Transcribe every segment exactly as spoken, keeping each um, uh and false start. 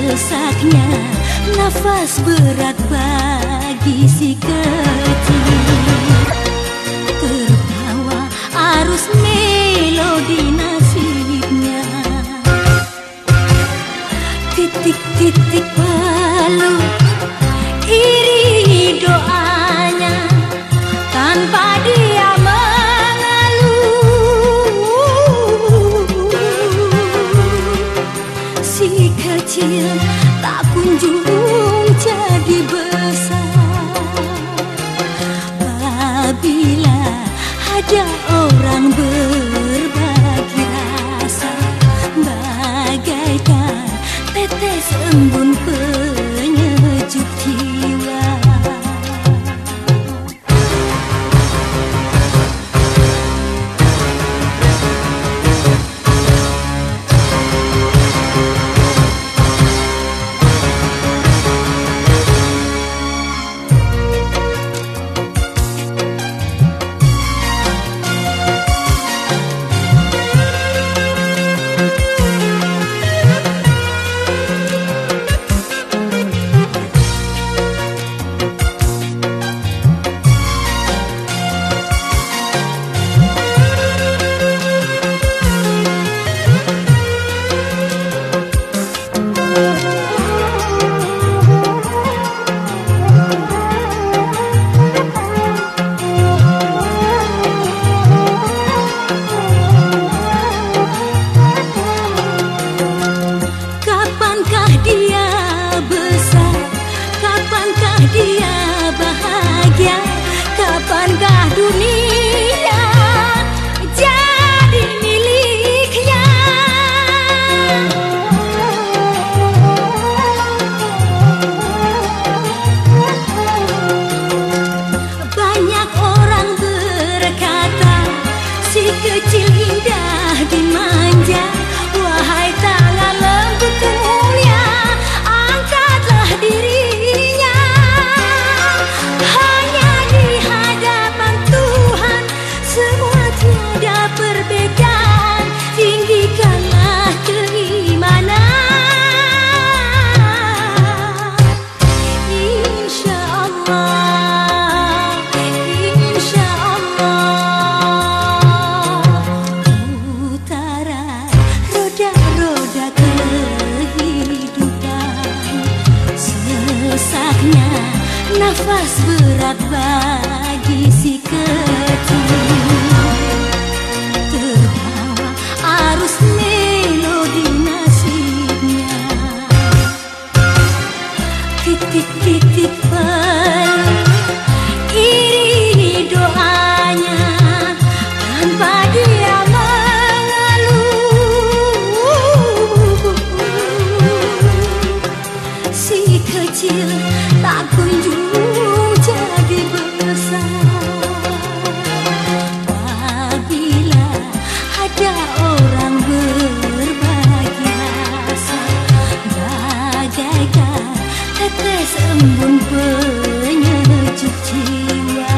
Sesaknya nafas berat bagi si kecil, terbawa arus melodi nasibnya. Titik-titik palu iri doanya, tanpa dia si kecil tak kunjung jadi besar. Apabila ada orang berbagi rasa, bagaikan tetes embun penyejuk jiwa. Kapankah dunia jadi miliknya? Banyak orang berkata si kecil indah dimanja. Wahai tangan lembut mulia, angkatlah dirinya. Semua tiada perbedaan, tinggikanlah keimanan. Insya Allah, insya Allah, putaran roda-roda kehidupan. Sesaknya nafas berat bagi si kecil, terbawa arus melodi nasibnya. Titik-titik palu iri doanya, tanpa dia mengeluh. Si kecil tak kunjung jadi besar. Apabila ada orang berbagi rasa, bagaikan tetes embun penyejuk jiwa.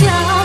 yang